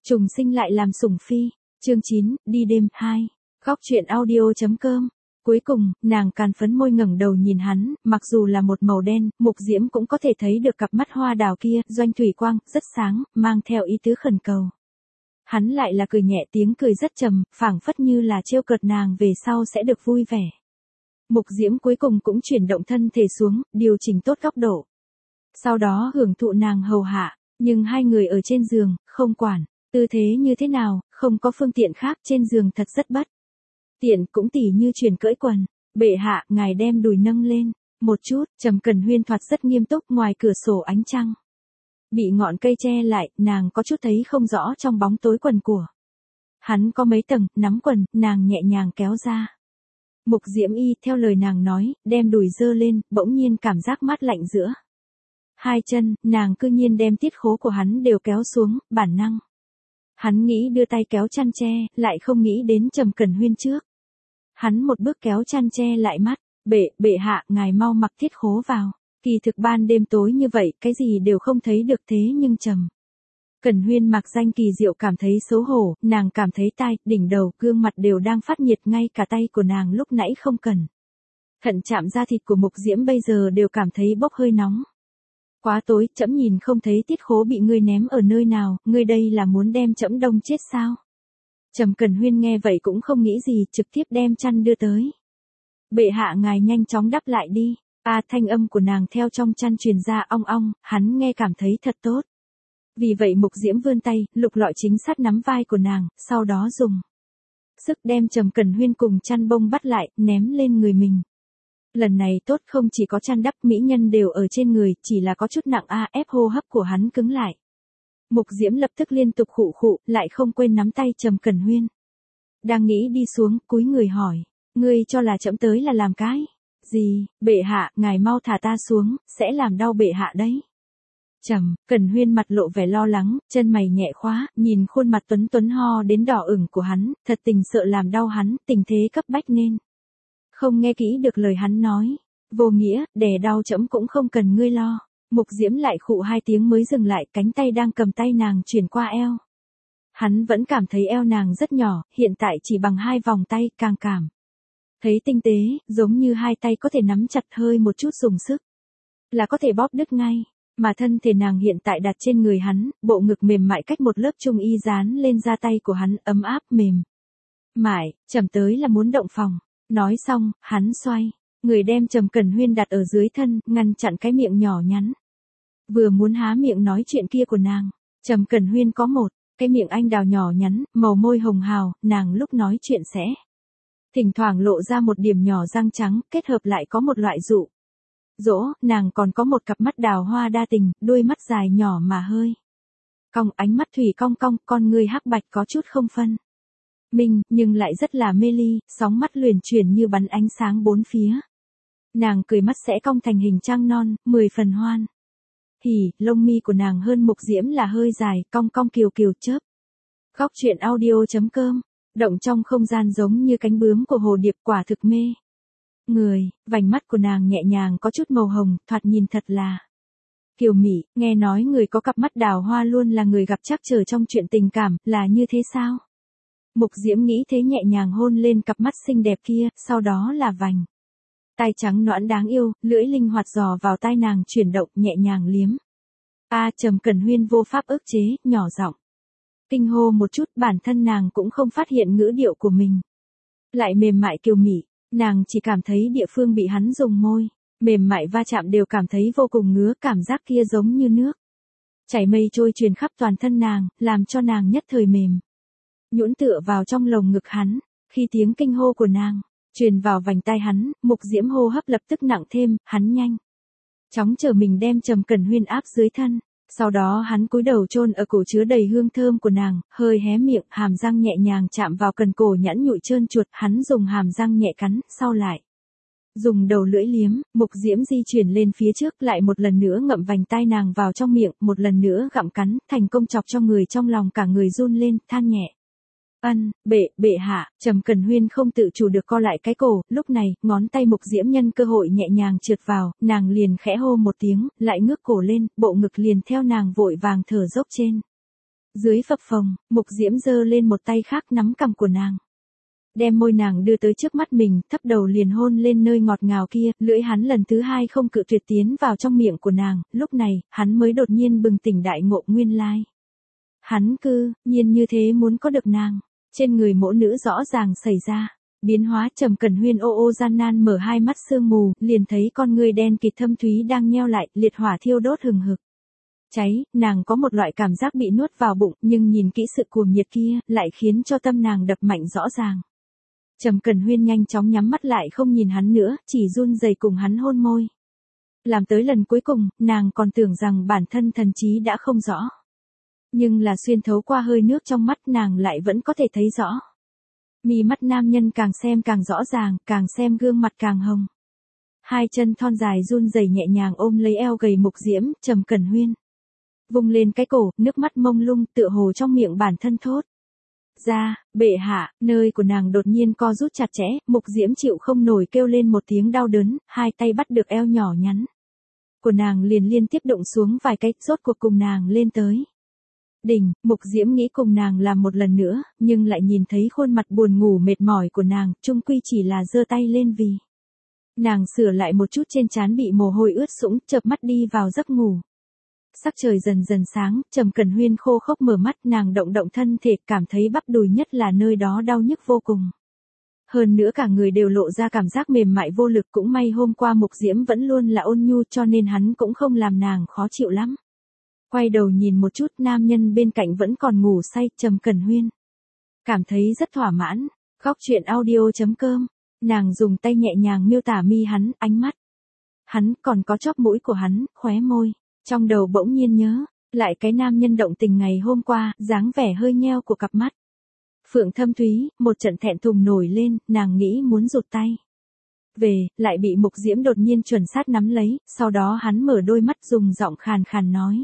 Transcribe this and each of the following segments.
Trùng sinh lại làm sủng phi. Chương 9, đi đêm 2. Góc truyện audio.com. Cuối cùng, nàng càn phấn môi ngẩng đầu nhìn hắn, mặc dù là một màu đen, Mục Diễm cũng có thể thấy được cặp mắt hoa đào kia, doanh thủy quang, rất sáng, mang theo ý tứ khẩn cầu. Hắn lại là cười nhẹ, tiếng cười rất trầm, phảng phất như là trêu cợt nàng về sau sẽ được vui vẻ. Mục Diễm cuối cùng cũng chuyển động thân thể xuống, điều chỉnh tốt góc độ. Sau đó hưởng thụ nàng hầu hạ, nhưng hai người ở trên giường, không quản, tư thế như thế nào, không có phương tiện khác, trên giường thật rất bất tiện, cũng tỉ như chuyển cởi quần. Bệ hạ, ngài đem đùi nâng lên một chút. Trầm Cẩn Huyên thoạt rất nghiêm túc, ngoài cửa sổ ánh trăng bị ngọn cây che lại, nàng có chút thấy không rõ trong bóng tối quần của hắn có mấy tầng. Nắm quần, nàng nhẹ nhàng kéo ra. Mục Diễm y theo lời nàng nói, đem đùi dơ lên, bỗng nhiên cảm giác mát lạnh giữa hai chân, nàng cư nhiên đem tiết khố của hắn đều kéo xuống, bản năng. Hắn nghĩ đưa tay kéo chăn che, lại không nghĩ đến Trầm Cẩn Huyên trước. Hắn một bước kéo chăn che lại mắt, bệ hạ, ngài mau mặc tiết khố vào. Kỳ thực ban đêm tối như vậy, cái gì đều không thấy được, thế nhưng Trầm Cẩn Huyên mặc danh kỳ diệu cảm thấy xấu hổ, nàng cảm thấy tai, đỉnh đầu, gương mặt đều đang phát nhiệt, ngay cả tay của nàng lúc nãy không cần thận chạm da thịt của Mục Diễm bây giờ đều cảm thấy bốc hơi nóng. Quá tối, trẫm nhìn không thấy tiết khố bị ngươi ném ở nơi nào, ngươi đây là muốn đem trẫm đông chết sao? Trầm Cẩn Huyên nghe vậy cũng không nghĩ gì, trực tiếp đem chăn đưa tới. Bệ hạ, ngài nhanh chóng đắp lại đi. Thanh âm của nàng theo trong chăn truyền ra ong ong, hắn nghe cảm thấy thật tốt. Vì vậy Mục Diễm vươn tay, lục lọi chính sát nắm vai của nàng, sau đó dùng sức đem Trầm Cẩn Huyên cùng chăn bông bắt lại, ném lên người mình. Lần này tốt, không chỉ có chăn đắp, mỹ nhân đều ở trên người, chỉ là có chút nặng ép hô hấp của hắn cứng lại. Mục Diễm lập tức liên tục khụ khụ, lại không quên nắm tay Trầm Cẩn Huyên. Đang nghĩ đi xuống, cúi người hỏi, ngươi cho là trẫm tới là làm cái gì? Bệ hạ, ngài mau thả ta xuống, sẽ làm đau bệ hạ đấy. Trầm Cẩn Huyên mặt lộ vẻ lo lắng, chân mày nhẹ khóa, nhìn khuôn mặt tuấn tuấn ho đến đỏ ửng của hắn, thật tình sợ làm đau hắn, tình thế cấp bách nên không nghe kỹ được lời hắn nói. Vô nghĩa, đè đau trẫm cũng không cần ngươi lo. Mục Diễm lại khụ hai tiếng mới dừng lại, cánh tay đang cầm tay nàng chuyển qua eo. Hắn vẫn cảm thấy eo nàng rất nhỏ, hiện tại chỉ bằng hai vòng tay, càng cảm thấy tinh tế, giống như hai tay có thể nắm chặt, hơi một chút dùng sức là có thể bóp đứt ngay. Mà thân thể nàng hiện tại đặt trên người hắn, bộ ngực mềm mại cách một lớp trung y dán lên da tay của hắn, ấm áp mềm mại, chậm tới là muốn động phòng. Nói xong, hắn xoay người đem Trầm Cẩn Huyên đặt ở dưới thân, ngăn chặn cái miệng nhỏ nhắn vừa muốn há miệng nói chuyện kia của nàng. Trầm Cẩn Huyên có một cái miệng anh đào nhỏ nhắn, màu môi hồng hào, nàng lúc nói chuyện sẽ thỉnh thoảng lộ ra một điểm nhỏ răng trắng, kết hợp lại có một loại dụ dỗ. Nàng còn có một cặp mắt đào hoa đa tình, đôi mắt dài nhỏ mà hơi cong, ánh mắt thủy cong cong, con ngươi hắc bạch có chút không phân minh, nhưng lại rất là mê ly, sóng mắt luyện chuyển như bắn ánh sáng bốn phía. Nàng cười mắt sẽ cong thành hình trăng non, 10 phần hoan hỉ, lông mi của nàng hơn Mục Diễm là hơi dài, cong cong kiều kiều chớp. Góc truyện audio.com. Động trong không gian giống như cánh bướm của hồ điệp, quả thực mê người. Vành mắt của nàng nhẹ nhàng có chút màu hồng, thoạt nhìn thật là kiều mị. Nghe nói người có cặp mắt đào hoa luôn là người gặp trắc trở trong chuyện tình cảm, là như thế sao? Mục Diễm nghĩ thế, nhẹ nhàng hôn lên cặp mắt xinh đẹp kia, sau đó là vành tay trắng nõn đáng yêu, lưỡi linh hoạt dò vào tai nàng chuyển động, nhẹ nhàng liếm. Trầm Cẩn Huyên vô pháp ức chế, nhỏ giọng kinh hô một chút, bản thân nàng cũng không phát hiện ngữ điệu của mình lại mềm mại kiều mị, nàng chỉ cảm thấy địa phương bị hắn dùng môi mềm mại va chạm đều cảm thấy vô cùng ngứa, cảm giác kia giống như nước chảy mây trôi truyền khắp toàn thân nàng, làm cho nàng nhất thời mềm nhũn tựa vào trong lồng ngực hắn. Khi tiếng kinh hô của nàng truyền vào vành tai hắn, Mục Diễm hô hấp lập tức nặng thêm, hắn nhanh chóng chờ mình đem Trầm Cẩn Huyên áp dưới thân. Sau đó hắn cúi đầu chôn ở cổ chứa đầy hương thơm của nàng, hơi hé miệng, hàm răng nhẹ nhàng chạm vào cần cổ nhẵn nhụi trơn chuột, hắn dùng hàm răng nhẹ cắn, sau lại dùng đầu lưỡi liếm. Mục Diễm di chuyển lên phía trước, lại một lần nữa ngậm vành tai nàng vào trong miệng, một lần nữa gặm cắn, thành công chọc cho người trong lòng cả người run lên, than nhẹ. Bệ hạ. Trầm Cẩn Huyên không tự chủ được co lại cái cổ, lúc này, ngón tay Mục Diễm nhân cơ hội nhẹ nhàng trượt vào, nàng liền khẽ hô một tiếng, lại ngước cổ lên, bộ ngực liền theo nàng vội vàng thở dốc trên Dưới phập phồng, Mục Diễm giơ lên một tay khác nắm cằm của nàng. Đem môi nàng đưa tới trước mắt mình, thấp đầu liền hôn lên nơi ngọt ngào kia, lưỡi hắn lần thứ hai không cự tuyệt tiến vào trong miệng của nàng, lúc này, hắn mới đột nhiên bừng tỉnh đại ngộ nguyên lai. Hắn cư nhiên như thế muốn có được nàng, trên người mỗ nữ rõ ràng xảy ra. Biến hóa. Trầm Cẩn Huyên ô ô gian nan mở hai mắt sương mù, liền thấy con ngươi đen kịt thâm thúy đang nheo lại, liệt hỏa thiêu đốt hừng hực. Cháy, nàng có một loại cảm giác bị nuốt vào bụng, nhưng nhìn kỹ sự cuồng nhiệt kia, lại khiến cho tâm nàng đập mạnh rõ ràng. Trầm Cẩn Huyên nhanh chóng nhắm mắt lại không nhìn hắn nữa, chỉ run rẩy cùng hắn hôn môi. Làm tới lần cuối cùng, nàng còn tưởng rằng bản thân thần trí đã không rõ. Nhưng là xuyên thấu qua hơi nước trong mắt nàng lại vẫn có thể thấy rõ. Mí mắt nam nhân càng xem càng rõ ràng, càng xem gương mặt càng hồng. Hai chân thon dài run rẩy nhẹ nhàng ôm lấy eo gầy Mục Diễm. Trầm Cẩn Huyên vung lên cái cổ, nước mắt mông lung tựa hồ trong miệng bản thân thốt ra. Bệ hạ, nơi của nàng đột nhiên co rút chặt chẽ, Mục Diễm chịu không nổi kêu lên một tiếng đau đớn, hai tay bắt được eo nhỏ nhắn của nàng liền liên tiếp đụng xuống vài cái, rốt cuộc cùng nàng lên tới đỉnh. Mục Diễm nghĩ cùng nàng làm một lần nữa, nhưng lại nhìn thấy khuôn mặt buồn ngủ mệt mỏi của nàng, chung quy chỉ là giơ tay lên vì nàng sửa lại một chút trên trán bị mồ hôi ướt sũng, chợp mắt đi vào giấc ngủ. Sắc trời dần dần sáng, Trầm Cẩn Huyên khô khốc mở mắt, nàng động động thân thể, cảm thấy bắp đùi nhất là nơi đó đau nhức vô cùng. Hơn nữa cả người đều lộ ra cảm giác mềm mại vô lực, cũng may hôm qua Mục Diễm vẫn luôn là ôn nhu cho nên hắn cũng không làm nàng khó chịu lắm. Quay đầu nhìn một chút, nam nhân bên cạnh vẫn còn ngủ say. Trầm Cẩn Huyên cảm thấy rất thỏa mãn. Góc truyện audio.com. Nàng dùng tay nhẹ nhàng miêu tả mi hắn, ánh mắt hắn, còn có chóp mũi của hắn, khóe môi. Trong đầu bỗng nhiên nhớ lại cái nam nhân động tình ngày hôm qua, dáng vẻ hơi nheo của cặp mắt phượng thâm thúy, một trận thẹn thùng nổi lên, nàng nghĩ muốn rụt tay về, lại bị Mục Diễm đột nhiên chuẩn sát nắm lấy, sau đó hắn mở đôi mắt dùng giọng khàn khàn nói.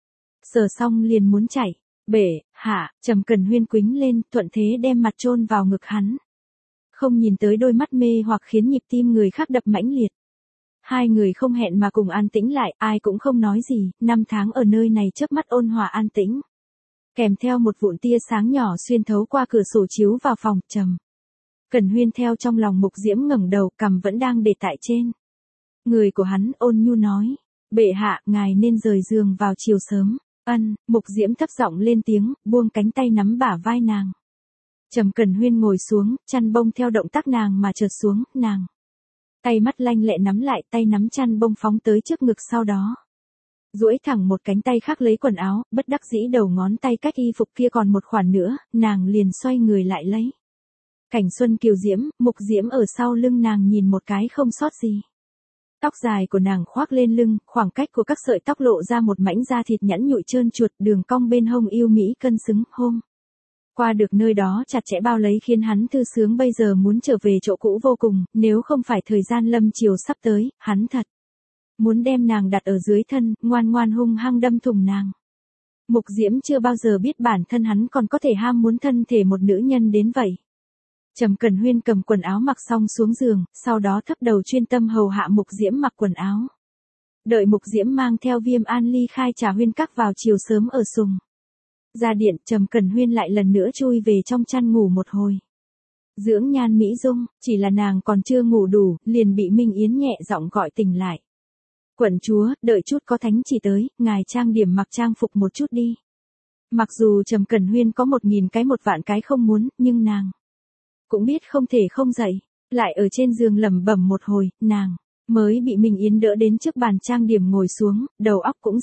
Sờ xong liền muốn chạy. Bệ hạ. Trầm Cẩn Huyên quýnh lên, thuận thế đem mặt chôn vào ngực hắn. Không nhìn tới đôi mắt mê hoặc khiến nhịp tim người khác đập mãnh liệt. Hai người không hẹn mà cùng an tĩnh lại, ai cũng không nói gì, 5 tháng ở nơi này chớp mắt ôn hòa an tĩnh. Kèm theo một vụn tia sáng nhỏ xuyên thấu qua cửa sổ chiếu vào phòng. Trầm Cẩn Huyên theo trong lòng Mục Diễm ngẩng đầu, cằm vẫn đang để tại trên người của hắn, ôn nhu nói. Bệ hạ, ngài nên rời giường vào chiều sớm. Ân. Mục Diễm thấp giọng lên tiếng, buông cánh tay nắm bả vai nàng. Trầm Cẩn Huyên ngồi xuống, chăn bông theo động tác nàng mà trượt xuống, nàng tay mắt lanh lẹ nắm lại, tay nắm chăn bông phóng tới trước ngực, sau đó duỗi thẳng một cánh tay khác lấy quần áo, bất đắc dĩ đầu ngón tay cách y phục kia còn một khoản nữa, nàng liền xoay người lại lấy. Cảnh xuân kiều diễm, Mục Diễm ở sau lưng nàng nhìn một cái không sót gì. Tóc dài của nàng khoác lên lưng, khoảng cách của các sợi tóc lộ ra một mảnh da thịt nhẵn nhụi trơn chuột, đường cong bên hông yêu mỹ cân xứng. Hôm qua được nơi đó chặt chẽ bao lấy khiến hắn thư sướng, bây giờ muốn trở về chỗ cũ vô cùng, nếu không phải thời gian lâm chiều sắp tới, hắn thật muốn đem nàng đặt ở dưới thân, ngoan ngoan hung hăng đâm thủng nàng. Mục Diễm chưa bao giờ biết bản thân hắn còn có thể ham muốn thân thể một nữ nhân đến vậy. Trầm Cẩn Huyên cầm quần áo mặc xong xuống giường, sau đó thấp đầu chuyên tâm hầu hạ Mục Diễm mặc quần áo. Đợi Mục Diễm mang theo Viêm An ly khai Trà Huyên Các vào chiều sớm ở sùng ra điện, Trầm Cẩn Huyên lại lần nữa chui về trong chăn ngủ một hồi. Dưỡng nhan mỹ dung, chỉ là nàng còn chưa ngủ đủ, liền bị Minh Yến nhẹ giọng gọi tỉnh lại. Quận chúa, đợi chút có thánh chỉ tới, ngài trang điểm mặc trang phục một chút đi. Mặc dù Trầm Cẩn Huyên có 1000 cái 1 vạn cái không muốn, nhưng nàng cũng biết không thể không dậy. Lại ở trên giường lẩm bẩm một hồi, nàng mới bị Minh Yến đỡ đến trước bàn trang điểm ngồi xuống, đầu óc cũng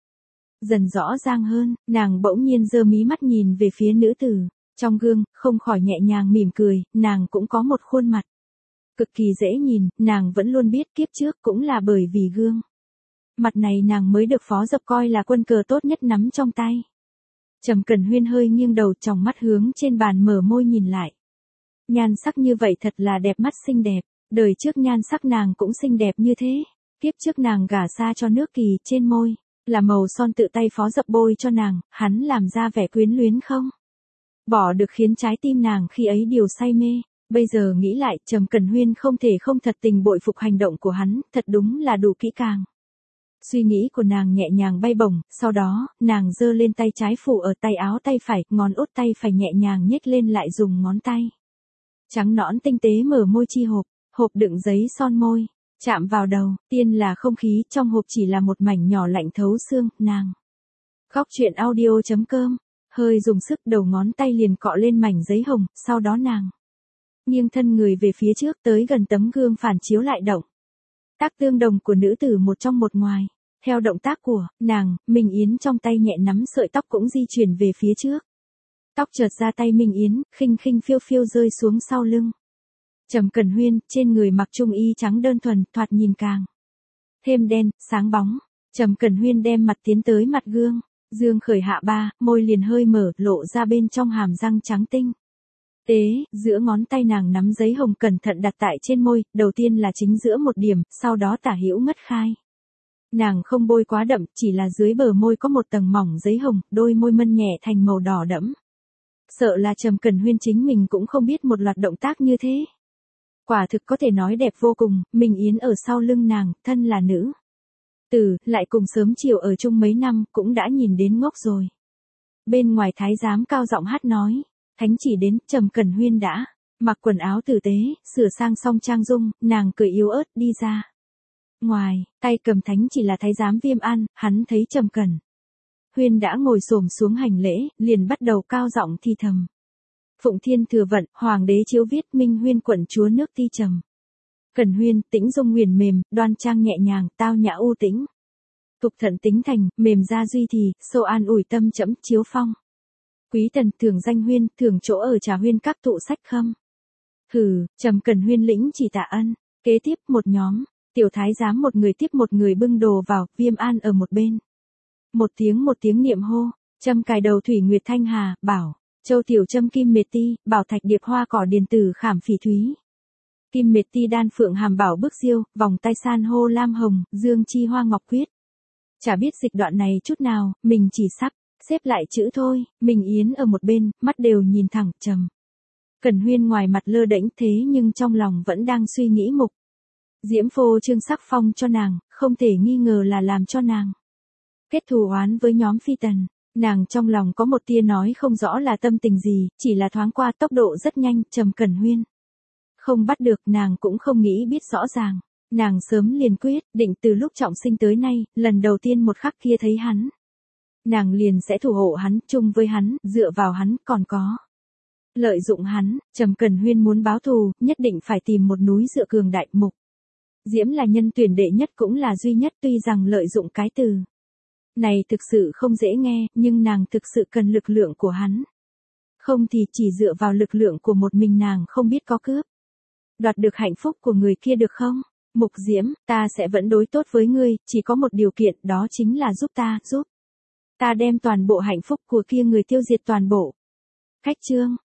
dần rõ ràng hơn, nàng bỗng nhiên giơ mí mắt nhìn về phía nữ tử trong gương, không khỏi nhẹ nhàng mỉm cười, nàng cũng có một khuôn mặt cực kỳ dễ nhìn, nàng vẫn luôn biết kiếp trước cũng là bởi vì gương mặt này nàng mới được Phó Dập coi là quân cờ tốt nhất nắm trong tay. Trầm Cẩn Huyên hơi nghiêng đầu, tròng mắt hướng trên bàn, mở môi nhìn lại. Nhan sắc như vậy thật là đẹp mắt xinh đẹp, đời trước nhan sắc nàng cũng xinh đẹp như thế. Kiếp trước nàng gả xa cho Nước Kỳ, trên môi là màu son tự tay Phó Dập bôi cho nàng, hắn làm ra vẻ quyến luyến không bỏ được, khiến trái tim nàng khi ấy điều say mê. Bây giờ nghĩ lại, Trầm Cẩn Huyên không thể không thật tình bội phục hành động của hắn, thật đúng là đủ kỹ càng. Suy nghĩ của nàng nhẹ nhàng bay bổng, sau đó, nàng giơ lên tay trái phủ ở tay áo tay phải, ngón út tay phải nhẹ nhàng nhếch lên lại dùng ngón tay trắng nõn tinh tế mở môi chi hộp, hộp đựng giấy son môi, chạm vào đầu, tiên là không khí, trong hộp chỉ là một mảnh nhỏ lạnh thấu xương, nàng. Góc truyện audio.com, hơi dùng sức đầu ngón tay liền cọ lên mảnh giấy hồng, sau đó nàng nghiêng thân người về phía trước tới gần tấm gương phản chiếu lại động. Tác tương đồng của nữ tử một trong một ngoài. Theo động tác của nàng, Minh Yến trong tay nhẹ nắm sợi tóc cũng di chuyển về phía trước. Tóc chợt ra tay Minh Yến, khinh khinh phiêu phiêu rơi xuống sau lưng. Trầm Cẩn Huyên, trên người mặc trung y trắng đơn thuần, thoạt nhìn càng thêm đen, sáng bóng. Trầm Cẩn Huyên đem mặt tiến tới mặt gương, dương khởi hạ ba, môi liền hơi mở, lộ ra bên trong hàm răng trắng tinh tế, giữa ngón tay nàng nắm giấy hồng cẩn thận đặt tại trên môi, đầu tiên là chính giữa một điểm, sau đó tả hữu ngất khai. Nàng không bôi quá đậm, chỉ là dưới bờ môi có một tầng mỏng giấy hồng, đôi môi mân nhẹ thành màu đỏ đẫm. Sợ là Trầm Cẩn Huyên chính mình cũng không biết một loạt động tác như thế. Quả thực có thể nói đẹp vô cùng, Minh Yến ở sau lưng nàng, thân là nữ tử, lại cùng sớm chiều ở chung mấy năm, cũng đã nhìn đến ngốc rồi. Bên ngoài thái giám cao giọng hát nói, thánh chỉ đến, Trầm Cẩn Huyên đã mặc quần áo tử tế, sửa sang xong trang dung, nàng cười yếu ớt đi ra. Ngoài, tay cầm thánh chỉ là thái giám Viêm An, hắn thấy Trầm Cẩn Huyên đã ngồi xổm xuống hành lễ, liền bắt đầu cao giọng thì thầm. Phụng Thiên Thừa Vận, Hoàng đế chiếu viết Minh Huyên quận chúa nước Ti Trầm Cẩn Huyên, tĩnh dung nguyền mềm, đoan trang nhẹ nhàng, tao nhã u tĩnh. Thục thận tính thành, mềm da duy thì, sâu an ủi tâm trẫm chiếu phong. Quý tần thường danh Huyên, thường chỗ ở Trà Huyên các tụ sách khâm. Hừ, Trầm Cẩn Huyên lĩnh chỉ tạ ân. Kế tiếp một nhóm, tiểu thái giám một người tiếp một người bưng đồ vào, Viêm An ở một bên. Một tiếng niệm hô, châm cài đầu Thủy Nguyệt Thanh Hà, bảo, Châu tiểu châm kim mệt ti, bảo thạch điệp hoa cỏ điền tử khảm phỉ thúy. Kim mệt ti đan phượng hàm bảo bức diêu, vòng tay san hô lam hồng, dương chi hoa ngọc quyết. Chả biết dịch đoạn này chút nào, mình chỉ sắp xếp lại chữ thôi. Minh Yến ở một bên, mắt đều nhìn thẳng, Trầm Cẩn Huyên ngoài mặt lơ đễnh thế nhưng trong lòng vẫn đang suy nghĩ mục diễm phô trương sắc phong cho nàng, không thể nghi ngờ là làm cho nàng kết thù oán với nhóm phi tần. Nàng trong lòng có một tia nói không rõ là tâm tình gì, chỉ là thoáng qua, tốc độ rất nhanh, Trầm Cẩn Huyên không bắt được, nàng cũng không nghĩ biết rõ ràng. Nàng sớm liền quyết định từ lúc trọng sinh tới nay, lần đầu tiên một khắc kia thấy hắn, nàng liền sẽ thủ hộ hắn, chung với hắn, dựa vào hắn, còn có lợi dụng hắn. Trầm Cẩn Huyên muốn báo thù, nhất định phải tìm một núi dựa cường đại. Mục diễm là nhân tuyển đệ nhất cũng là duy nhất, tuy rằng lợi dụng cái từ này thực sự không dễ nghe, nhưng nàng thực sự cần lực lượng của hắn. Không thì chỉ dựa vào lực lượng của một mình nàng không biết có cướp đoạt được hạnh phúc của người kia được không? Mục diễm, ta sẽ vẫn đối tốt với ngươi, chỉ có một điều kiện, đó chính là giúp ta đem toàn bộ hạnh phúc của kia người tiêu diệt toàn bộ. Khách chương